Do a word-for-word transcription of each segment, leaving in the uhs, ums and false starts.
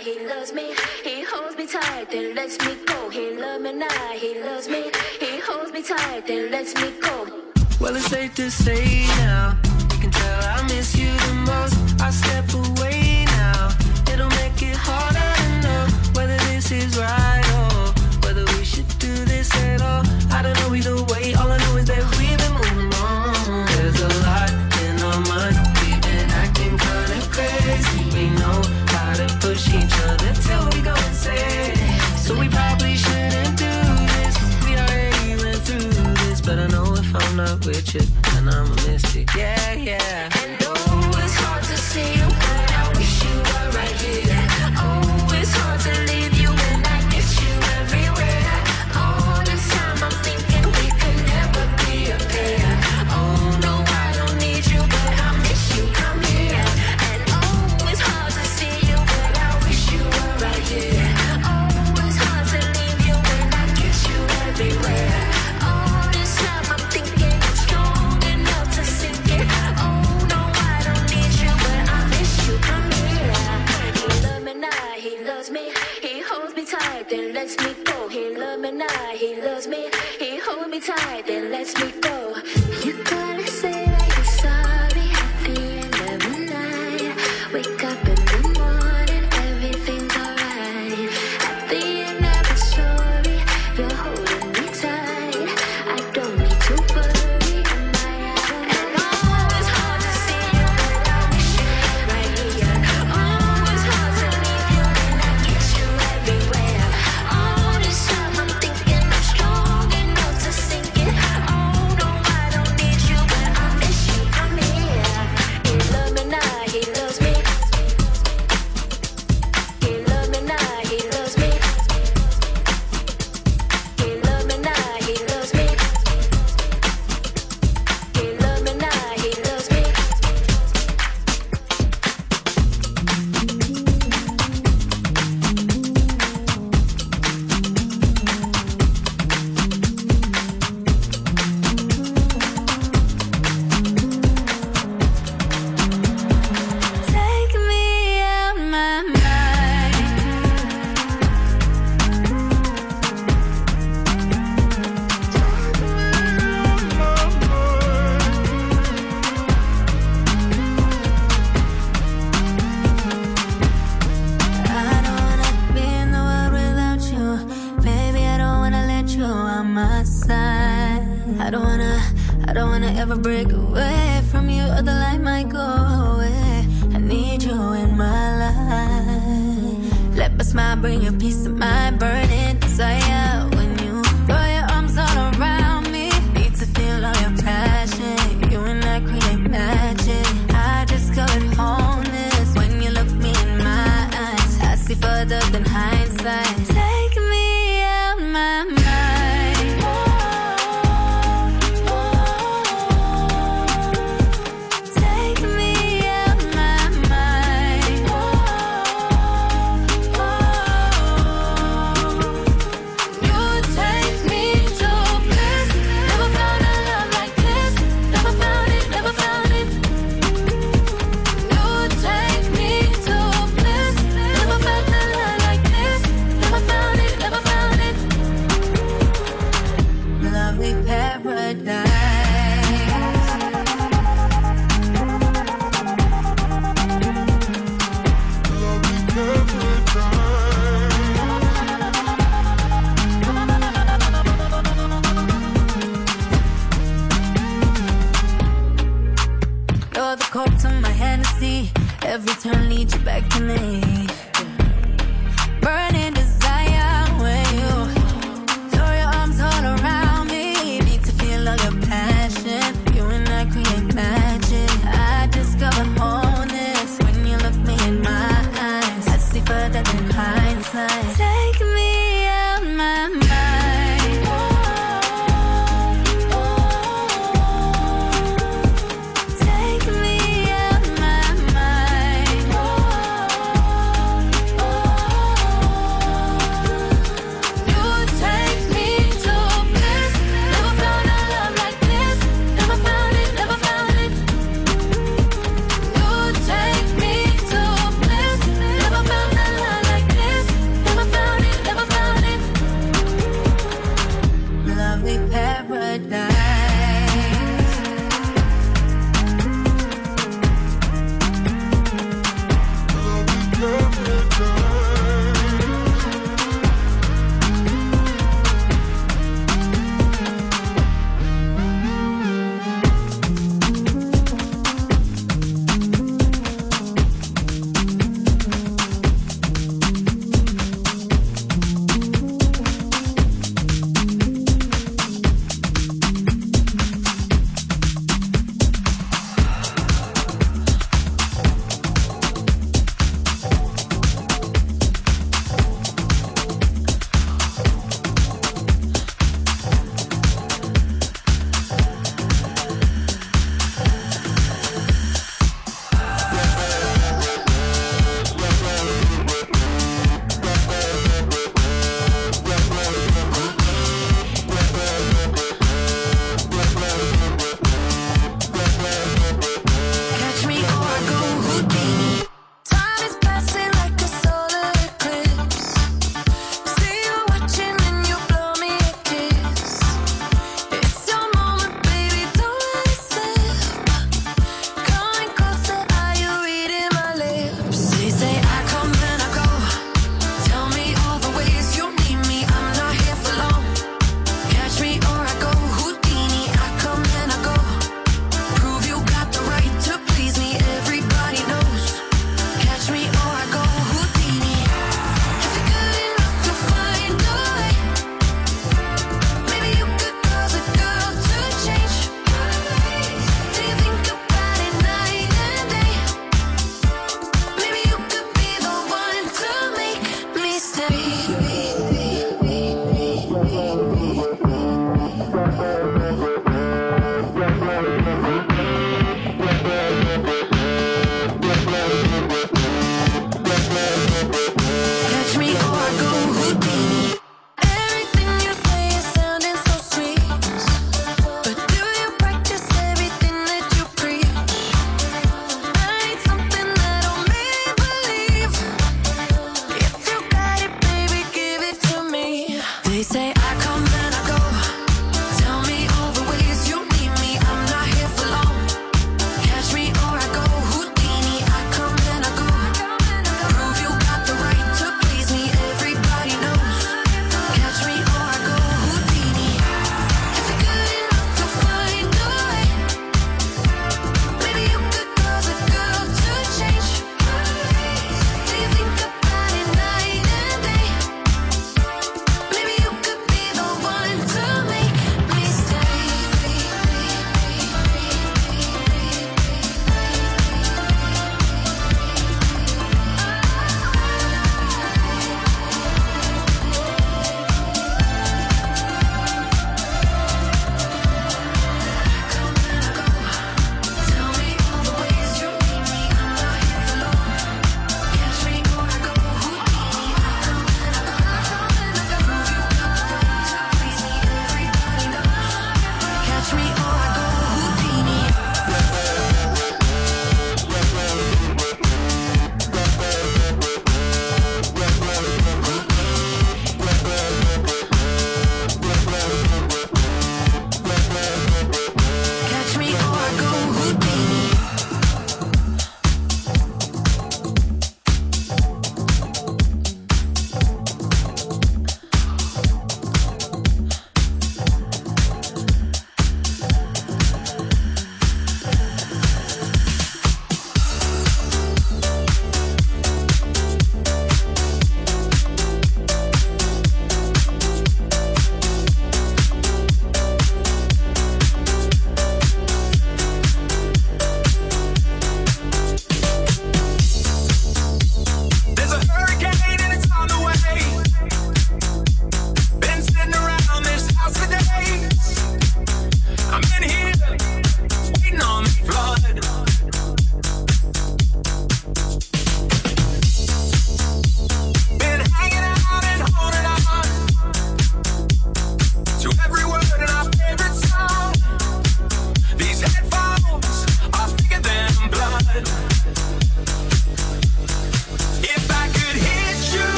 he loves me. He holds me tight, then lets me go. He loves me now, he loves me. He holds me tight, then lets me go. Well, it's safe to say now, you can tell I miss you the most. I step away now, it'll make it harder to know whether this is right or whether we should do this at all. I don't know either way, all I know is that we've been moving on. There's a lot in our minds, we've been acting kinda crazy. We know how to push each other till we go insane. So we probably shouldn't do this, we already went through this. But I know if I'm not with you, then I'ma miss you, yeah, yeah. And oh, it's hard to see you, but I wish you were right here. Oh, it's hard to leave you when I miss you everywhere. All this time I'm thinking we could never be a pair. Oh no, I don't need you, but I miss you, come here. And oh, it's hard to see you, but I wish you were right here. Oh, it's hard to leave you when I miss you everywhere. All this time I'm thinking I'm strong enough to sink it. Oh no, I don't need you, but I miss you, come here. He loves me now, he loves me. He holds me tight, then lets me go. He loves me now, he loves me. He holds me tight, then lets me go. You gotta say that you're sorry at the end of the night. Wake up in the morning, everything's alright. At the end of the story, you're holding me tight. I don't need to worry, am I out of And oh, it's hard to see you, but I wish you were right here. Oh, it's hard to leave you when I miss you everywhere. All this time I'm thinking I'm strong enough to sink it. Oh no, I don't need you, but I miss you, come here. He loves me now, he loves me. He loves me now, he loves me. He loves me now, he loves me. He loves me now, he loves me. Take me out my mind. I don't wanna be in the world without you. Baby, I don't wanna let you on my side. I don't wanna, I don't wanna ever break away from you, or the light might go away. I need you in my life. Let my smile bring you peace of mind, burning desire. When you throw your arms all around me, need to feel all your passion. You and I create magic. I discovered wholeness when you look me in my eyes. I see further than hindsight. Take me out my mind. Take me out my mind. You take me to bliss. Never found a love like this. Never found it, never found it. You take me to bliss. Never felt a love like this. Never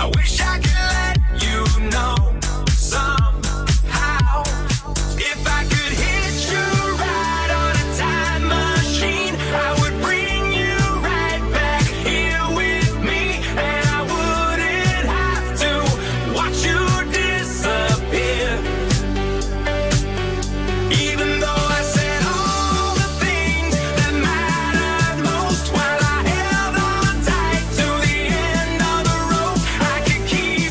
I wish I could let you know somehow. If I could hit you right on a time machine, I would bring you right back here with me, and I wouldn't have to watch you disappear. Even though I said all the things that mattered most while I held on tight to the end of the rope, I could keep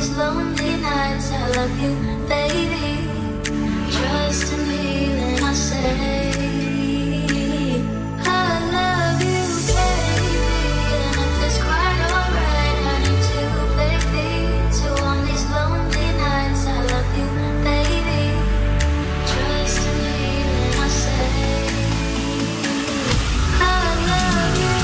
these lonely nights, I love you, baby. Trust in me when I say I love you, baby. And if it's quite alright, I need you, baby. So on these lonely nights, I love you, baby. Trust in me when I say I love you.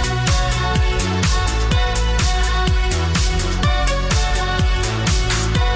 I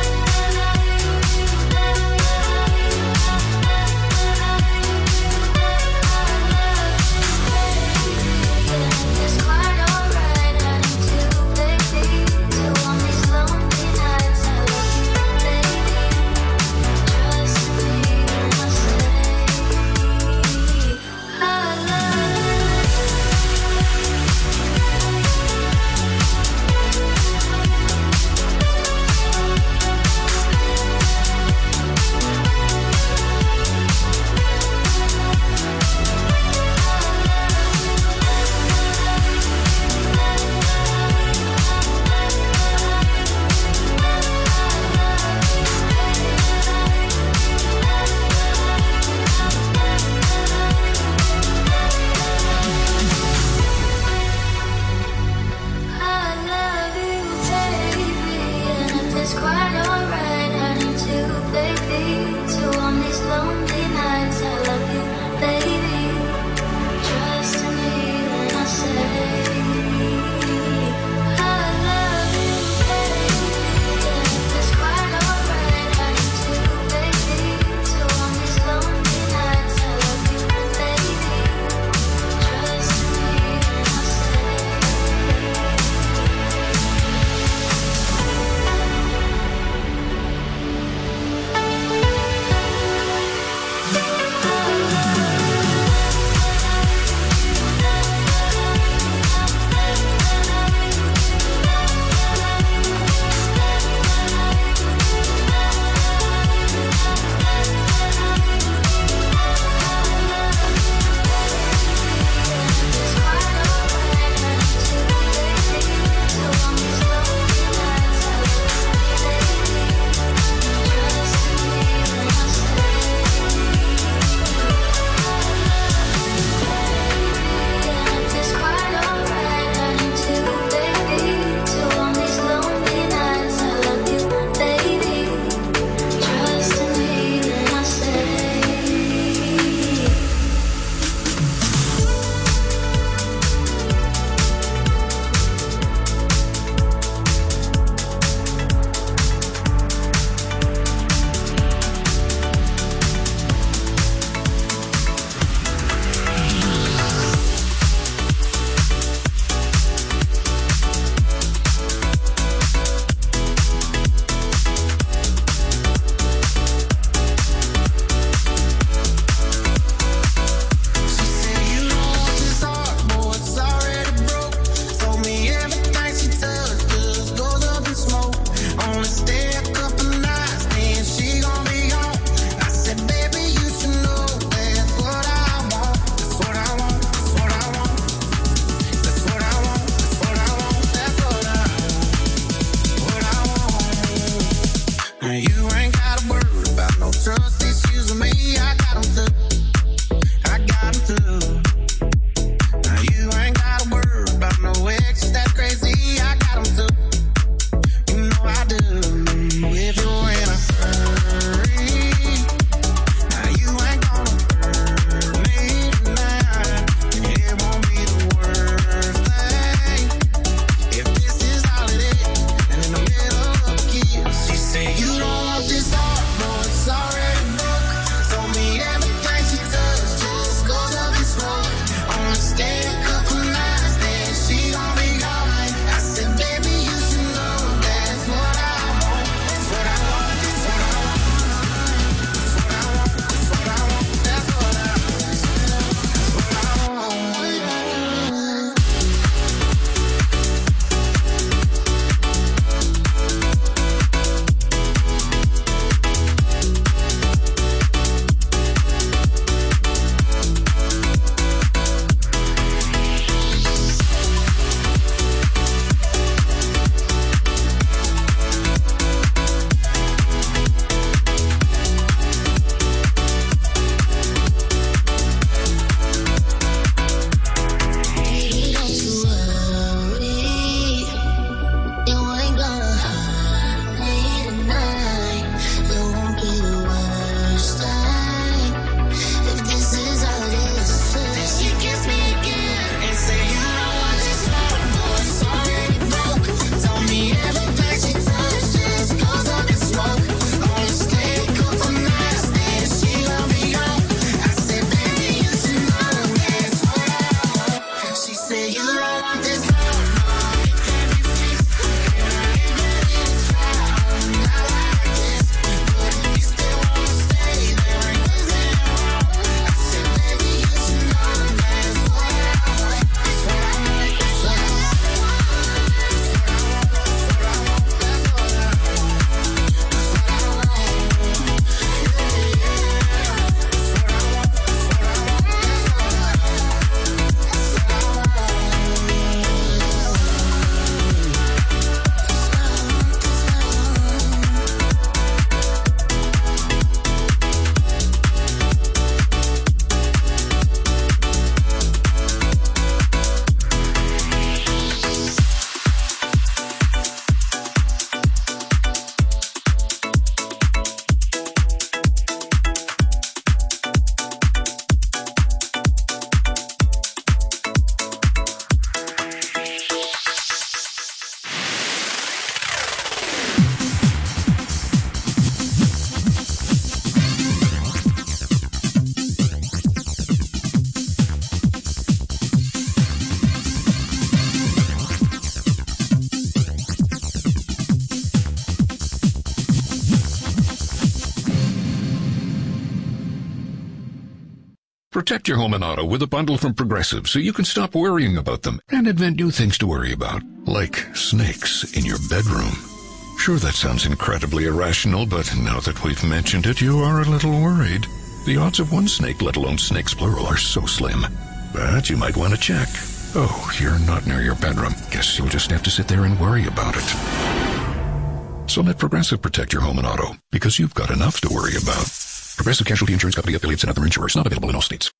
Protect your home and auto with a bundle from Progressive so you can stop worrying about them and invent new things to worry about, like snakes in your bedroom. Sure, that sounds incredibly irrational, but now that we've mentioned it, you are a little worried. The odds of one snake, let alone snakes plural, are so slim. But you might want to check. Oh, you're not near your bedroom. Guess you'll just have to sit there and worry about it. So let Progressive protect your home and auto, because you've got enough to worry about. Progressive Casualty Insurance Company, affiliates, and other insurers. Not available in all states.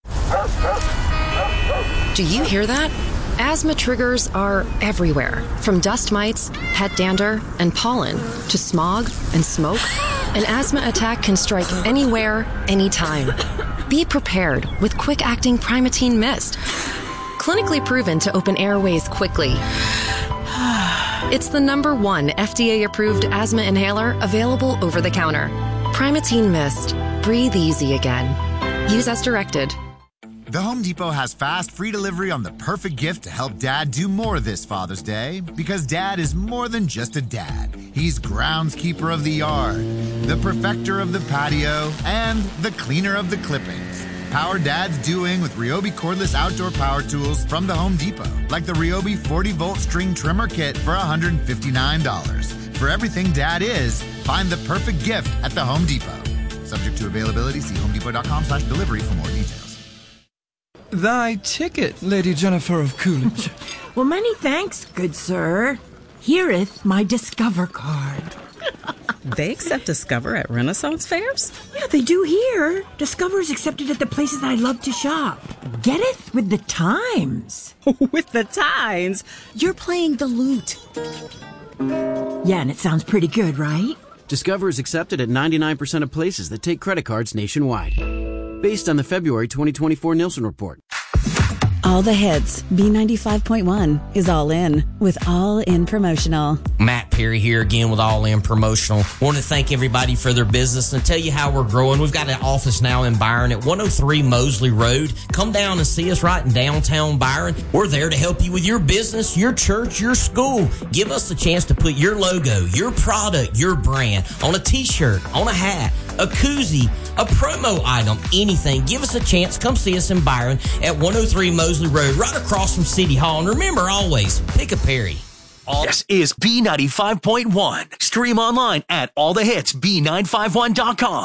Do you hear that? Asthma triggers are everywhere, from dust mites, pet dander, and pollen, to smog and smoke. An asthma attack can strike anywhere, anytime. Be prepared with quick-acting Primatene Mist. Clinically proven to open airways quickly. It's the number one F D A-approved asthma inhaler available over the counter. Primatene Mist. Breathe easy again. Use as directed. The Home Depot has fast, free delivery on the perfect gift to help Dad do more this Father's Day. Because Dad is more than just a dad. He's groundskeeper of the yard, the perfecter of the patio, and the cleaner of the clippings. Power Dad's doing with Ryobi cordless outdoor power tools from the Home Depot. Like the Ryobi forty volt string trimmer kit for one hundred fifty-nine dollars. For everything Dad is, find the perfect gift at the Home Depot. Subject to availability, see homedepot.com slash delivery for more details. Thy ticket, Lady Jennifer of Coolidge. Well, many thanks, good sir. Hereeth my Discover card. They accept Discover at Renaissance fairs? Yeah, they do here. Discover is accepted at the places I love to shop. Getteth with the times. With the times? You're playing the lute. Yeah, and it sounds pretty good, right? Discover is accepted at ninety-nine percent of places that take credit cards nationwide. Based on the February twenty twenty-four Nielsen report. All the hits. B ninety-five point one is all in with All In Promotional. Matt Perry here again with All In Promotional. Want to thank everybody for their business and tell you how we're growing. We've got an office now in Byron at one oh three Mosley Road. Come down and see us right in downtown Byron. We're there to help you with your business, your church, your school. Give us a chance to put your logo, your product, your brand on a t-shirt, on a hat, a koozie, a promo item, anything. Give us a chance. Come see us in Byron at one oh three Mosley Road, right across from City Hall. And remember, always, pick a Perry. All this is B ninety-five point one. Stream online at all the hits B nine five one dot com.